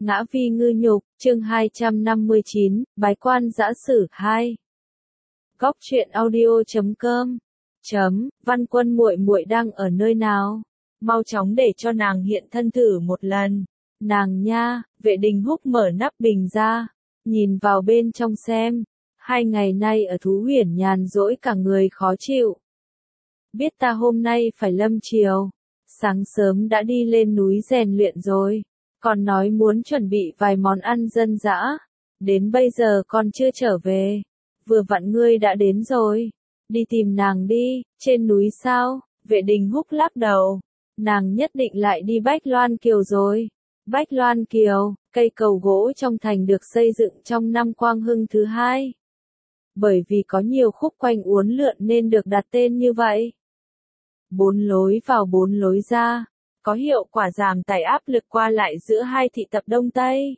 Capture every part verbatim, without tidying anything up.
Ngã vi ngư nhục, chương hai trăm năm mươi chín, bái quan giã sử hai. Góc truyện audio chấm com. Chấm, Văn Quân muội muội đang ở nơi nào? Mau chóng để cho nàng hiện thân thử một lần. Nàng nha, Vệ Đình Húc mở nắp bình ra, nhìn vào bên trong xem. Hai ngày nay ở Thú Huyền nhàn rỗi cả người khó chịu. Biết ta hôm nay phải lâm chiều, sáng sớm đã đi lên núi rèn luyện rồi. Còn nói muốn chuẩn bị vài món ăn dân dã. Đến bây giờ con chưa trở về. Vừa vặn ngươi đã đến rồi. Đi tìm nàng đi, trên núi sao? Vệ Đình Húc lắc đầu. Nàng nhất định lại đi Bách Loan Kiều rồi. Bách Loan Kiều, cây cầu gỗ trong thành được xây dựng trong năm Quang Hưng thứ hai. Bởi vì có nhiều khúc quanh uốn lượn nên được đặt tên như vậy. Bốn lối vào bốn lối ra. Có hiệu quả giảm tải áp lực qua lại giữa hai thị tập Đông Tây.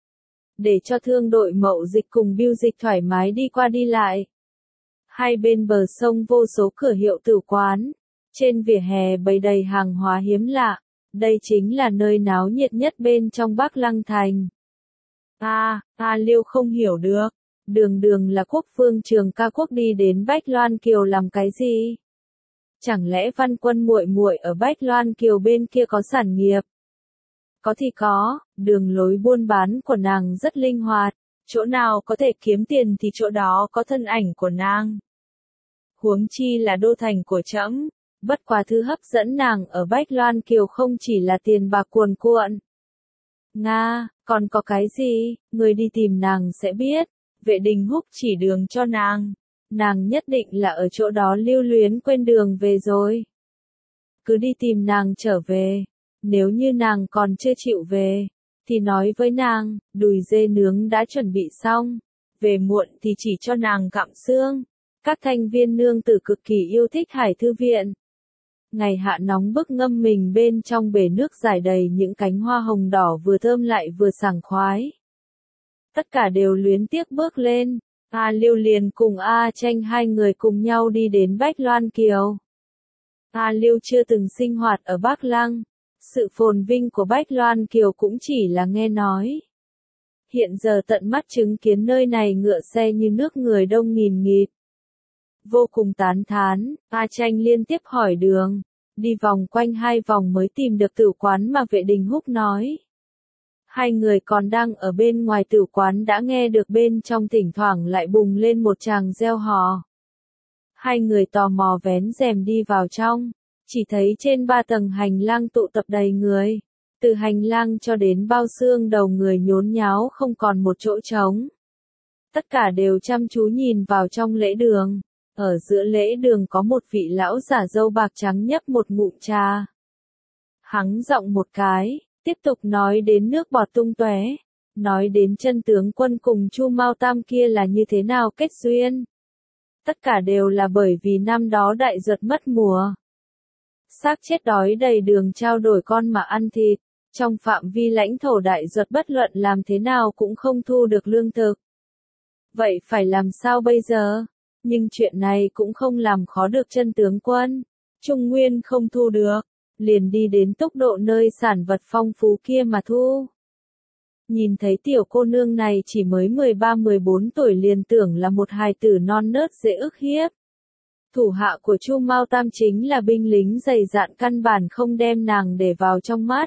Để cho thương đội mậu dịch cùng biêu dịch thoải mái đi qua đi lại. Hai bên bờ sông vô số cửa hiệu tử quán. Trên vỉa hè bày đầy hàng hóa hiếm lạ. Đây chính là nơi náo nhiệt nhất bên trong Bắc Lăng Thành. À, A Liêu không hiểu được. Đường đường là quốc phương Trường Ca Quốc đi đến Bách Loan Kiều làm cái gì? Chẳng lẽ Văn Quân muội muội ở Bách Loan Kiều bên kia có sản nghiệp? Có thì có, đường lối buôn bán của nàng rất linh hoạt, chỗ nào có thể kiếm tiền thì chỗ đó có thân ảnh của nàng. Huống chi là đô thành của trẫm, bất quá thứ hấp dẫn nàng ở Bách Loan Kiều không chỉ là tiền bạc cuồn cuộn. Nga, còn có cái gì, người đi tìm nàng sẽ biết. Vệ Đình Húc chỉ đường cho nàng. Nàng nhất định là ở chỗ đó lưu luyến quên đường về rồi. Cứ đi tìm nàng trở về. Nếu như nàng còn chưa chịu về, thì nói với nàng, đùi dê nướng đã chuẩn bị xong. Về muộn thì chỉ cho nàng gặm xương. Các thành viên nương tử cực kỳ yêu thích Hải Thư Viện. Ngày hạ nóng bức ngâm mình bên trong bể nước rải đầy những cánh hoa hồng đỏ vừa thơm lại vừa sảng khoái. Tất cả đều luyến tiếc bước lên. A Liêu liền cùng A Tranh hai người cùng nhau đi đến Bách Loan Kiều. A Liêu chưa từng sinh hoạt ở Bắc Lăng. Sự phồn vinh của Bách Loan Kiều cũng chỉ là nghe nói. Hiện giờ tận mắt chứng kiến nơi này ngựa xe như nước người đông nghìn nghịt. Vô cùng tán thán, A Tranh liên tiếp hỏi đường. Đi vòng quanh hai vòng mới tìm được tử quán mà Vệ Đình Húc nói. Hai người còn đang ở bên ngoài tử quán đã nghe được bên trong thỉnh thoảng lại bùng lên một tràng reo hò. Hai người tò mò vén rèm đi vào trong, chỉ thấy trên ba tầng hành lang tụ tập đầy người. Từ hành lang cho đến bao xương đầu người nhốn nháo không còn một chỗ trống. Tất cả đều chăm chú nhìn vào trong lễ đường. Ở giữa lễ đường có một vị lão giả râu bạc trắng nhấp một ngụm trà. Hắng giọng một cái. Tiếp tục nói đến nước bọt tung tóe, nói đến chân tướng Quân cùng Chu Mao Tam kia là như thế nào kết duyên. Tất cả đều là bởi vì năm đó đại duật mất mùa. Xác chết đói đầy đường trao đổi con mà ăn thịt, trong phạm vi lãnh thổ đại duật bất luận làm thế nào cũng không thu được lương thực. Vậy phải làm sao bây giờ? Nhưng chuyện này cũng không làm khó được chân tướng Quân. Trung Nguyên không thu được. Liền đi đến tốc độ nơi sản vật phong phú kia mà thu. Nhìn thấy tiểu cô nương này chỉ mới mười ba mười bốn tuổi liền tưởng là một hài tử non nớt dễ ức hiếp. Thủ hạ của Chu Mao Tam chính là binh lính dày dạn căn bản không đem nàng để vào trong mắt.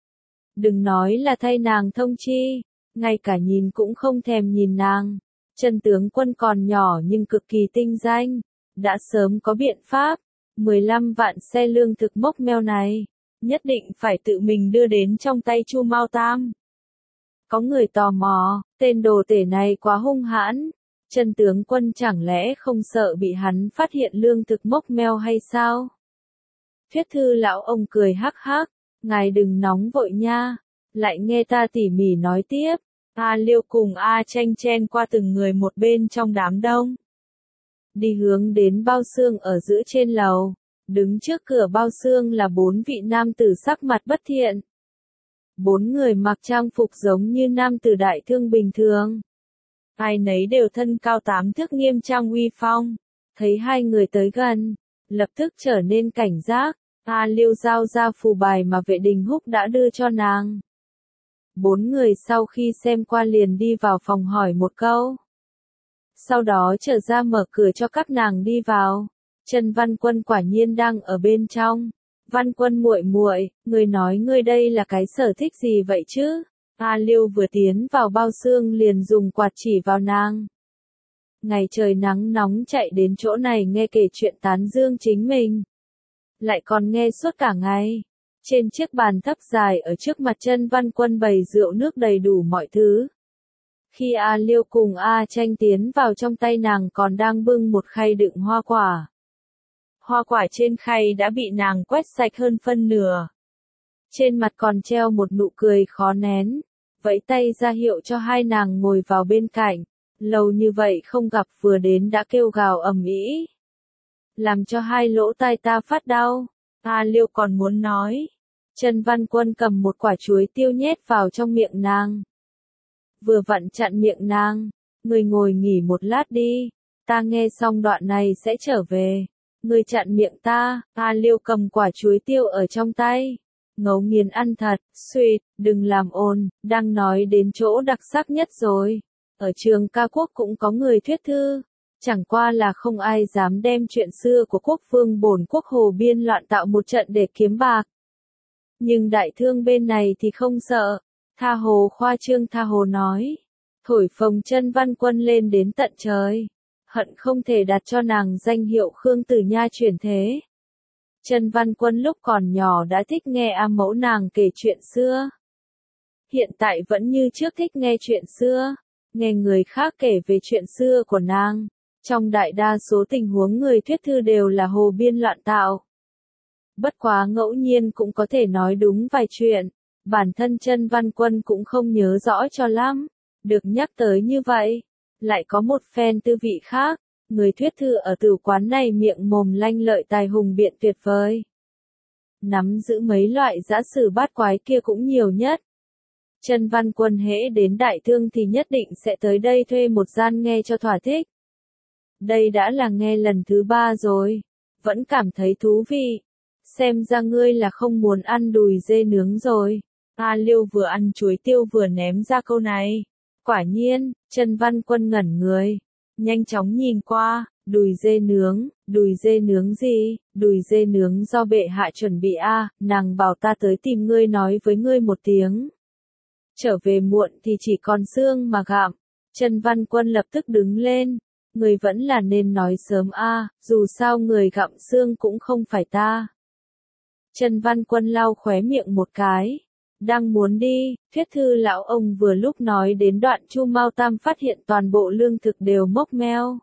Đừng nói là thay nàng thông chi, ngay cả nhìn cũng không thèm nhìn nàng. Chân tướng Quân còn nhỏ nhưng cực kỳ tinh danh, đã sớm có biện pháp. mười lăm vạn xe lương thực mốc meo này, nhất định phải tự mình đưa đến trong tay Chu Mao Tam. Có người tò mò, tên đồ tể này quá hung hãn, chân tướng Quân chẳng lẽ không sợ bị hắn phát hiện lương thực mốc meo hay sao? Thuyết thư lão ông cười hắc hắc, ngài đừng nóng vội nha, lại nghe ta tỉ mỉ nói tiếp. A Liêu cùng A Tranh chen qua từng người một bên trong đám đông. Đi hướng đến bao xương ở giữa trên lầu, đứng trước cửa bao xương là bốn vị nam tử sắc mặt bất thiện. Bốn người mặc trang phục giống như nam tử đại thương bình thường. Ai nấy đều thân cao tám thước nghiêm trang uy phong. Thấy hai người tới gần, lập tức trở nên cảnh giác. A Liêu giao ra phù bài mà Vệ Đình Húc đã đưa cho nàng. Bốn người sau khi xem qua liền đi vào phòng hỏi một câu. Sau đó trở ra mở cửa cho các nàng đi vào. Trần Văn Quân quả nhiên đang ở bên trong. Văn Quân muội muội, ngươi nói ngươi đây là cái sở thích gì vậy chứ? A Liêu vừa tiến vào bao xương liền dùng quạt chỉ vào nàng. Ngày trời nắng nóng chạy đến chỗ này nghe kể chuyện tán dương chính mình. Lại còn nghe suốt cả ngày. Trên chiếc bàn thấp dài ở trước mặt Trần Văn Quân bày rượu nước đầy đủ mọi thứ. Khi A Liêu cùng A Tranh tiến vào trong tay nàng còn đang bưng một khay đựng hoa quả. Hoa quả trên khay đã bị nàng quét sạch hơn phân nửa. Trên mặt còn treo một nụ cười khó nén, vẫy tay ra hiệu cho hai nàng ngồi vào bên cạnh. Lâu như vậy không gặp vừa đến đã kêu gào ầm ĩ, làm cho hai lỗ tai ta phát đau. A Liêu còn muốn nói. Trần Văn Quân cầm một quả chuối tiêu nhét vào trong miệng nàng. Vừa vặn chặn miệng nàng. Người ngồi nghỉ một lát đi. Ta nghe xong đoạn này sẽ trở về. Người chặn miệng ta. A Liêu cầm quả chuối tiêu ở trong tay. Ngấu nghiến ăn thật. Suýt, đừng làm ồn. Đang nói đến chỗ đặc sắc nhất rồi. Ở trường ca quốc cũng có người thuyết thư. Chẳng qua là không ai dám đem chuyện xưa của quốc vương bổn quốc Hồ biên loạn tạo một trận để kiếm bạc. Nhưng đại thương bên này thì không sợ. Tha hồ khoa trương tha hồ nói. Thổi phồng Trần Văn Quân lên đến tận trời. Hận không thể đặt cho nàng danh hiệu Khương Tử Nha chuyển thế. Trần Văn Quân lúc còn nhỏ đã thích nghe A mẫu nàng kể chuyện xưa. Hiện tại vẫn như trước thích nghe chuyện xưa. Nghe người khác kể về chuyện xưa của nàng. Trong đại đa số tình huống người thuyết thư đều là hồ biên loạn tạo. Bất quá ngẫu nhiên cũng có thể nói đúng vài chuyện. Bản thân Trần Văn Quân cũng không nhớ rõ cho lắm. Được nhắc tới như vậy. Lại có một phen tư vị khác. Người thuyết thư ở tử quán này miệng mồm lanh lợi tài hùng biện tuyệt vời. Nắm giữ mấy loại dã sử bát quái kia cũng nhiều nhất. Trần Văn Quân hễ đến đại thương thì nhất định sẽ tới đây thuê một gian nghe cho thỏa thích. Đây đã là nghe lần thứ ba rồi. Vẫn cảm thấy thú vị. Xem ra ngươi là không muốn ăn đùi dê nướng rồi. A Liêu vừa ăn chuối tiêu vừa ném ra câu này. Quả nhiên, Trần Văn Quân ngẩn người. Nhanh chóng nhìn qua, đùi dê nướng, đùi dê nướng gì, đùi dê nướng do bệ hạ chuẩn bị a, à, nàng bảo ta tới tìm ngươi nói với ngươi một tiếng. Trở về muộn thì chỉ còn xương mà gặm. Trần Văn Quân lập tức đứng lên. Người vẫn là nên nói sớm a, à, dù sao người gặm xương cũng không phải ta. Trần Văn Quân lau khóe miệng một cái. Đang muốn đi, thuyết thư lão ông vừa lúc nói đến đoạn Chu Mao Tam phát hiện toàn bộ lương thực đều mốc meo.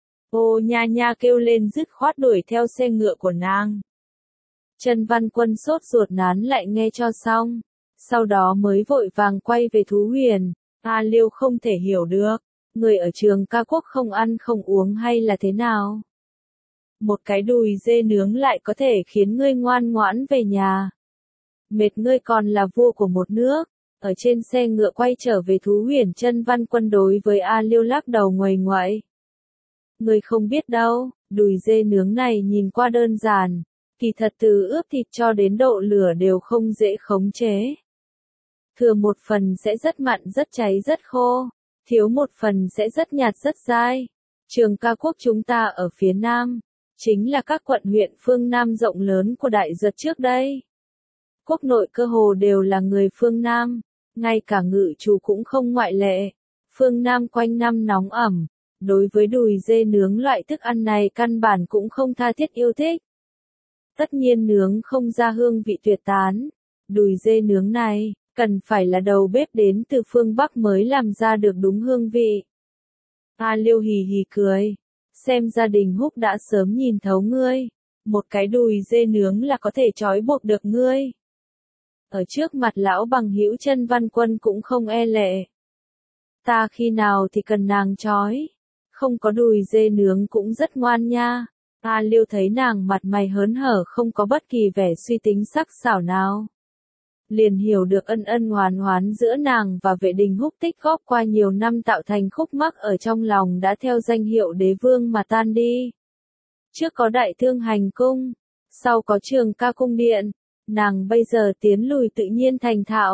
Ô nha nha kêu lên dứt khoát đuổi theo xe ngựa của nàng. Trần Văn Quân sốt ruột nán lại nghe cho xong. Sau đó mới vội vàng quay về Thú Huyền. A Liêu không thể hiểu được. Người ở trường ca quốc không ăn không uống hay là thế nào? Một cái đùi dê nướng lại có thể khiến ngươi ngoan ngoãn về nhà. Mệt ngươi còn là vua của một nước. Ở trên xe ngựa quay trở về Thú Huyền, Trần Văn Quân đối với A Liêu lắc đầu nguầy nguậy. Ngươi không biết đâu, đùi dê nướng này nhìn qua đơn giản. Kỳ thật từ ướp thịt cho đến độ lửa đều không dễ khống chế. Thừa một phần sẽ rất mặn rất cháy rất khô. Thiếu một phần sẽ rất nhạt rất dai. Trường ca quốc chúng ta ở phía Nam. Chính là các quận huyện phương Nam rộng lớn của Đại Duật trước đây. Quốc nội cơ hồ đều là người phương Nam. Ngay cả ngự chủ cũng không ngoại lệ. Phương Nam quanh năm nóng ẩm. Đối với đùi dê nướng loại thức ăn này căn bản cũng không tha thiết yêu thích. Tất nhiên nướng không ra hương vị tuyệt tán. Đùi dê nướng này, cần phải là đầu bếp đến từ phương Bắc mới làm ra được đúng hương vị. A Liêu hì hì cười. Xem gia đình Húc đã sớm nhìn thấu ngươi. Một cái đùi dê nướng là có thể trói buộc được ngươi. Ở trước mặt lão bằng hữu Trần Văn Quân cũng không e lệ. Ta khi nào thì cần nàng trói. Không có đùi dê nướng cũng rất ngoan nha. A Liêu thấy nàng mặt mày hớn hở không có bất kỳ vẻ suy tính sắc sảo nào. Liền hiểu được ân ân hoán hoán giữa nàng và vệ đình Húc tích góp qua nhiều năm tạo thành khúc mắc ở trong lòng đã theo danh hiệu đế vương mà tan đi. Trước có đại thương hành cung, sau có trường ca cung điện, nàng bây giờ tiến lùi tự nhiên thành thạo,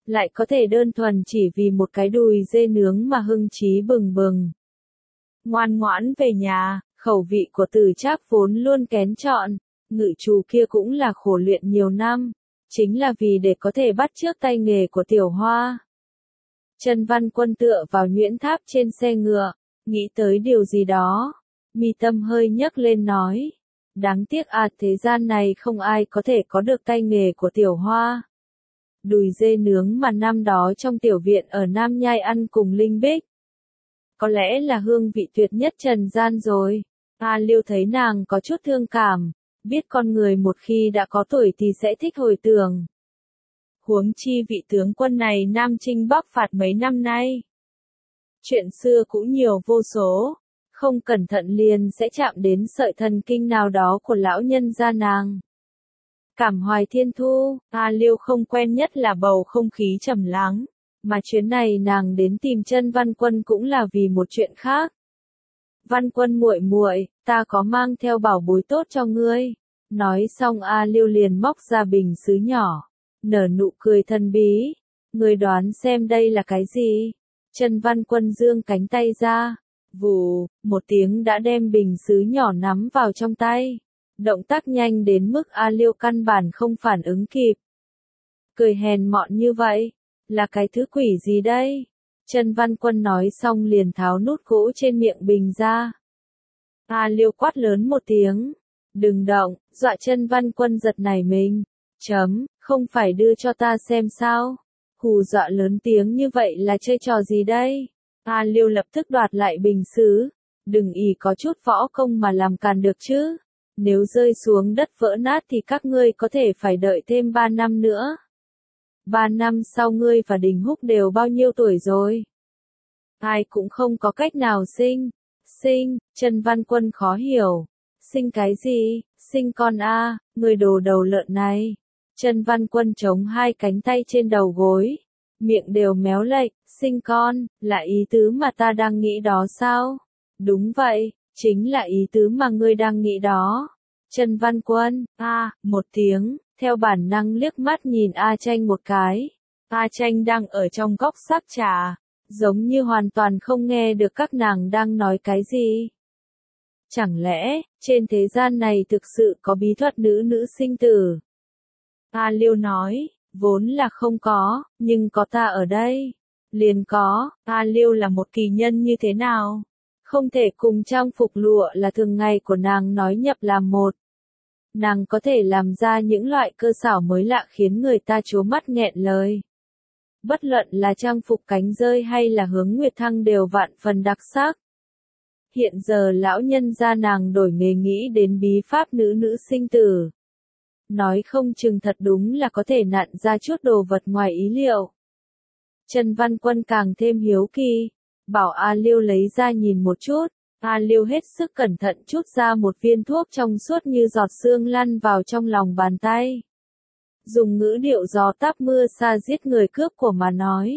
lại có thể đơn thuần chỉ vì một cái đùi dê nướng mà hưng trí bừng bừng. Ngoan ngoãn về nhà, khẩu vị của Từ Trác vốn luôn kén chọn, ngự trù kia cũng là khổ luyện nhiều năm, chính là vì để có thể bắt chước tay nghề của Tiểu Hoa. Trần Văn Quân tựa vào nhuyễn tháp trên xe ngựa, nghĩ tới điều gì đó, mi tâm hơi nhấc lên nói, đáng tiếc à, thế gian này không ai có thể có được tay nghề của Tiểu Hoa. Đùi dê nướng mà năm đó trong tiểu viện ở Nam Nhai ăn cùng Linh Bích, có lẽ là hương vị tuyệt nhất trần gian rồi. A Liêu thấy nàng có chút thương cảm, biết con người một khi đã có tuổi thì sẽ thích hồi tưởng. Huống chi vị tướng quân này Nam Chinh Bắc phạt mấy năm nay. Chuyện xưa cũng nhiều vô số, không cẩn thận liền sẽ chạm đến sợi thần kinh nào đó của lão nhân gia nàng. Cảm hoài thiên thu, A Liêu không quen nhất là bầu không khí trầm lắng, mà chuyến này nàng đến tìm chân Văn Quân cũng là vì một chuyện khác. Văn Quân muội muội, ta có mang theo bảo bối tốt cho ngươi. Nói xong A Liêu liền móc ra bình sứ nhỏ, nở nụ cười thần bí. Ngươi đoán xem đây là cái gì? Chân Văn Quân giương cánh tay ra, vù, một tiếng đã đem bình sứ nhỏ nắm vào trong tay. Động tác nhanh đến mức A Liêu căn bản không phản ứng kịp. Cười hèn mọn như vậy, là cái thứ quỷ gì đây? Chân Văn Quân nói xong liền tháo nút gỗ trên miệng bình ra. A Liêu quát lớn một tiếng, đừng động, dọa Chân Văn Quân giật nảy mình. Chấm, không phải đưa cho ta xem sao? Hù dọa lớn tiếng như vậy là chơi trò gì đây? A Liêu lập tức đoạt lại bình sứ, đừng ỷ có chút võ công mà làm càn được chứ. Nếu rơi xuống đất vỡ nát thì các ngươi có thể phải đợi thêm ba năm nữa. Ba năm sau ngươi và Đình Húc đều bao nhiêu tuổi rồi? Ai cũng không có cách nào sinh. Sinh, Trần Văn Quân khó hiểu. Sinh cái gì? Sinh con a, à, người đồ đầu lợn này. Trần Văn Quân chống hai cánh tay trên đầu gối, miệng đều méo lệch, sinh con, là ý tứ mà ta đang nghĩ đó sao? Đúng vậy, chính là ý tứ mà ngươi đang nghĩ đó. Trần Văn Quân, a, à, một tiếng, theo bản năng liếc mắt nhìn A Tranh một cái. A Tranh đang ở trong góc sắc trà, giống như hoàn toàn không nghe được các nàng đang nói cái gì. Chẳng lẽ, trên thế gian này thực sự có bí thuật nữ nữ sinh tử? A Liêu nói, vốn là không có, nhưng có ta ở đây. Liền có, A Liêu là một kỳ nhân như thế nào? Không thể cùng trang phục lụa là thường ngày của nàng nói nhập làm một. Nàng có thể làm ra những loại cơ xảo mới lạ khiến người ta trố mắt nghẹn lời. Bất luận là trang phục cánh rơi hay là hướng nguyệt thăng đều vạn phần đặc sắc. Hiện giờ lão nhân gia nàng đổi nghề nghĩ đến bí pháp nữ nữ sinh tử. Nói không chừng thật đúng là có thể nặn ra chút đồ vật ngoài ý liệu. Trần Văn Quân càng thêm hiếu kỳ, bảo A Liêu lấy ra nhìn một chút. A Liêu hết sức cẩn thận chút ra một viên thuốc trong suốt như giọt sương lăn vào trong lòng bàn tay. Dùng ngữ điệu gió táp mưa xa giết người cướp của mà nói.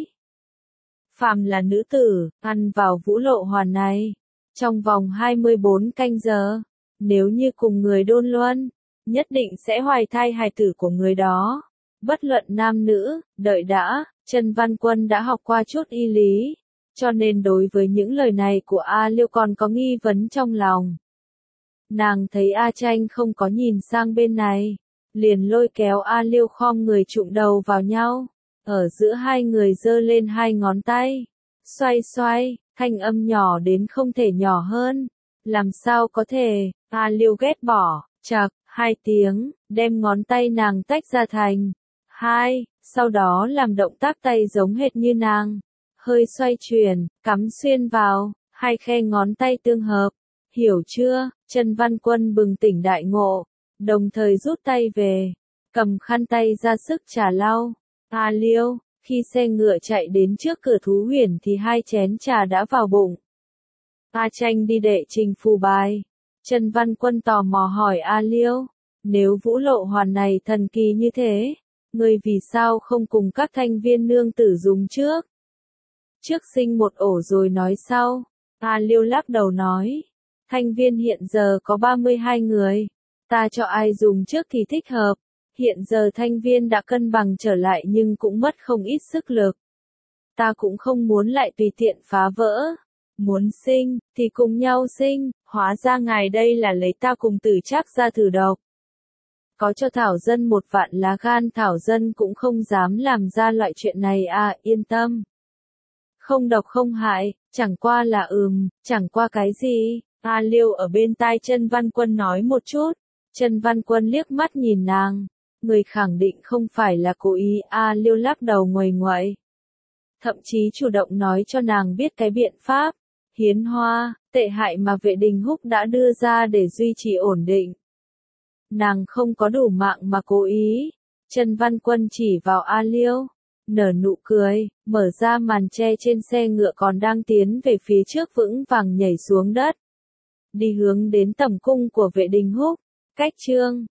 Phàm là nữ tử, ăn vào vũ lộ hoàn này. Trong vòng hai mươi bốn canh giờ, nếu như cùng người đôn luân, nhất định sẽ hoài thai hài tử của người đó. Bất luận nam nữ, đợi đã, Trần Văn Quân đã học qua chút y lý. Cho nên đối với những lời này của A Liêu còn có nghi vấn trong lòng. Nàng thấy A Tranh không có nhìn sang bên này, liền lôi kéo A Liêu khom người chụm đầu vào nhau, ở giữa hai người giơ lên hai ngón tay, xoay xoay, thanh âm nhỏ đến không thể nhỏ hơn. Làm sao có thể? A Liêu ghét bỏ, chạc, hai tiếng, đem ngón tay nàng tách ra thành hai, sau đó làm động tác tay giống hệt như nàng. Hơi xoay chuyển, cắm xuyên vào, hai khe ngón tay tương hợp. Hiểu chưa? Trần Văn Quân bừng tỉnh đại ngộ, đồng thời rút tay về, cầm khăn tay ra sức trà lau. A Liêu, khi xe ngựa chạy đến trước cửa thú huyền thì hai chén trà đã vào bụng. A Tranh đi đệ trình phù bài. Trần Văn Quân tò mò hỏi A Liêu, nếu vũ lộ hoàn này thần kỳ như thế, ngươi vì sao không cùng các thanh viên nương tử dùng trước? Trước sinh một ổ rồi nói sau. A Liêu lắc đầu nói, thanh viên hiện giờ có ba mươi hai người, ta cho ai dùng trước thì thích hợp, Hiện giờ Thanh Viên đã cân bằng trở lại nhưng cũng mất không ít sức lực. Ta cũng không muốn lại tùy tiện phá vỡ. Muốn sinh, thì cùng nhau sinh, hóa ra ngài đây là lấy ta cùng tử Trác ra thử độc. Có cho Thảo Dân một vạn lá gan Thảo Dân cũng không dám làm ra loại chuyện này à, yên tâm. Không độc không hại, chẳng qua là ừm, chẳng qua cái gì. A Liêu ở bên tai Chân Văn Quân nói một chút. Chân Văn Quân liếc mắt nhìn nàng. Người khẳng định không phải là cố ý. A Liêu lắc đầu nguầy nguậy. Thậm chí chủ động nói cho nàng biết cái biện pháp. Hiến hoa, tệ hại mà Vệ Đình Húc đã đưa ra để duy trì ổn định. Nàng không có đủ mạng mà cố ý. Chân Văn Quân chỉ vào A Liêu. Nở nụ cười, mở ra màn che trên xe ngựa còn đang tiến về phía trước vững vàng nhảy xuống đất. Đi hướng đến tầm cung của Vệ Đình Húc. Cách chương